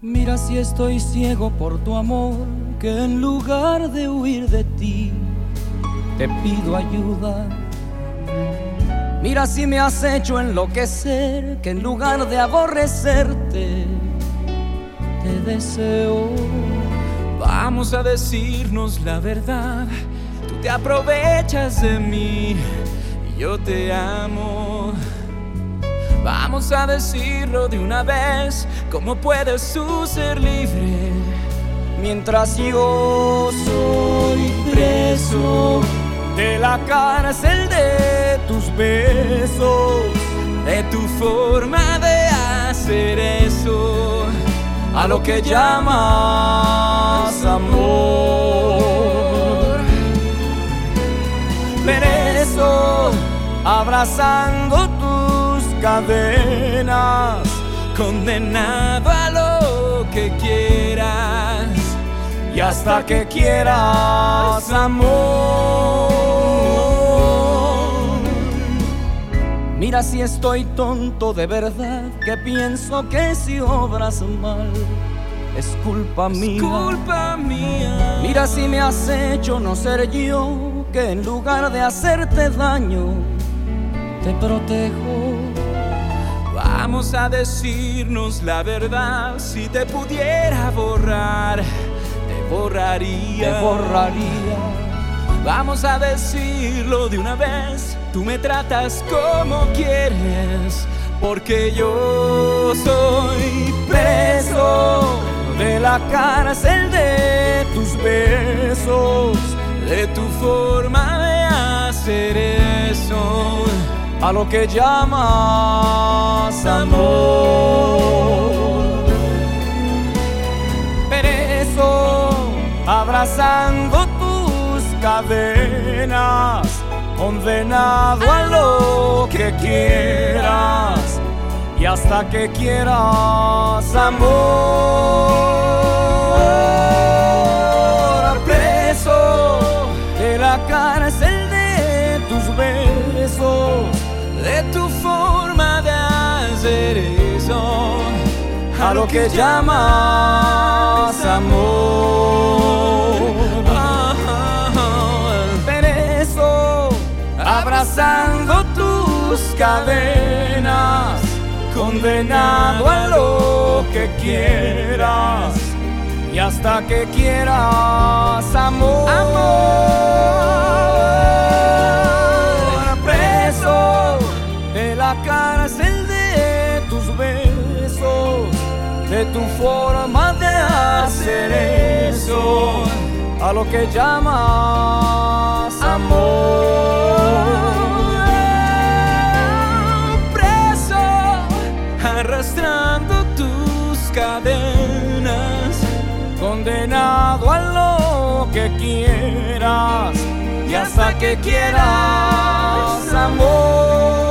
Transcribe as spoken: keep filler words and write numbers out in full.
Mira si estoy ciego por tu amor, que en lugar de huir de ti, te pido ayuda. Mira si me has hecho enloquecer, que en lugar de aborrecerte, te deseo. Vamos a decirnos la verdad, tú te aprovechas de mí y yo te amo. Vamos a decirlo de una vez, ¿cómo puedes tú ser libre mientras yo soy preso de la cárcel de tus besos, de tu forma de hacer eso, a lo que llamas amor? Preso, abrazando tus cadenas, condenado a lo que quieras y hasta que quieras amor. Mira si estoy tonto de verdad, que pienso que si obras mal es culpa mía. Es culpa mía. Mira si me has hecho no ser yo, que en lugar de hacerte daño te protejo. Vamos a decirnos la verdad, si te pudiera borrar, te borraría. Te borraría. Vamos a decirlo de una vez, tú me tratas como quieres, porque yo soy preso de la cárcel de tus besos, de tu forma de hacer eso, a lo que llamas amor. Preso, abrazando tus cadenas, condenado a lo que quieras y hasta que quieras amor. Preso de la cárcel de tus besos, de tu forma de hacer eso, a lo que llamas amor. Preso, abrazando tus cadenas, condenado a lo que quieras y hasta que quieras amor. Amor. Preso de la cárcel de tus besos, de tu forma de hacer eso, a lo que llamas amor. Preso, arrastrando tus cadenas, condenado a lo que quieras y hasta que quieras amor.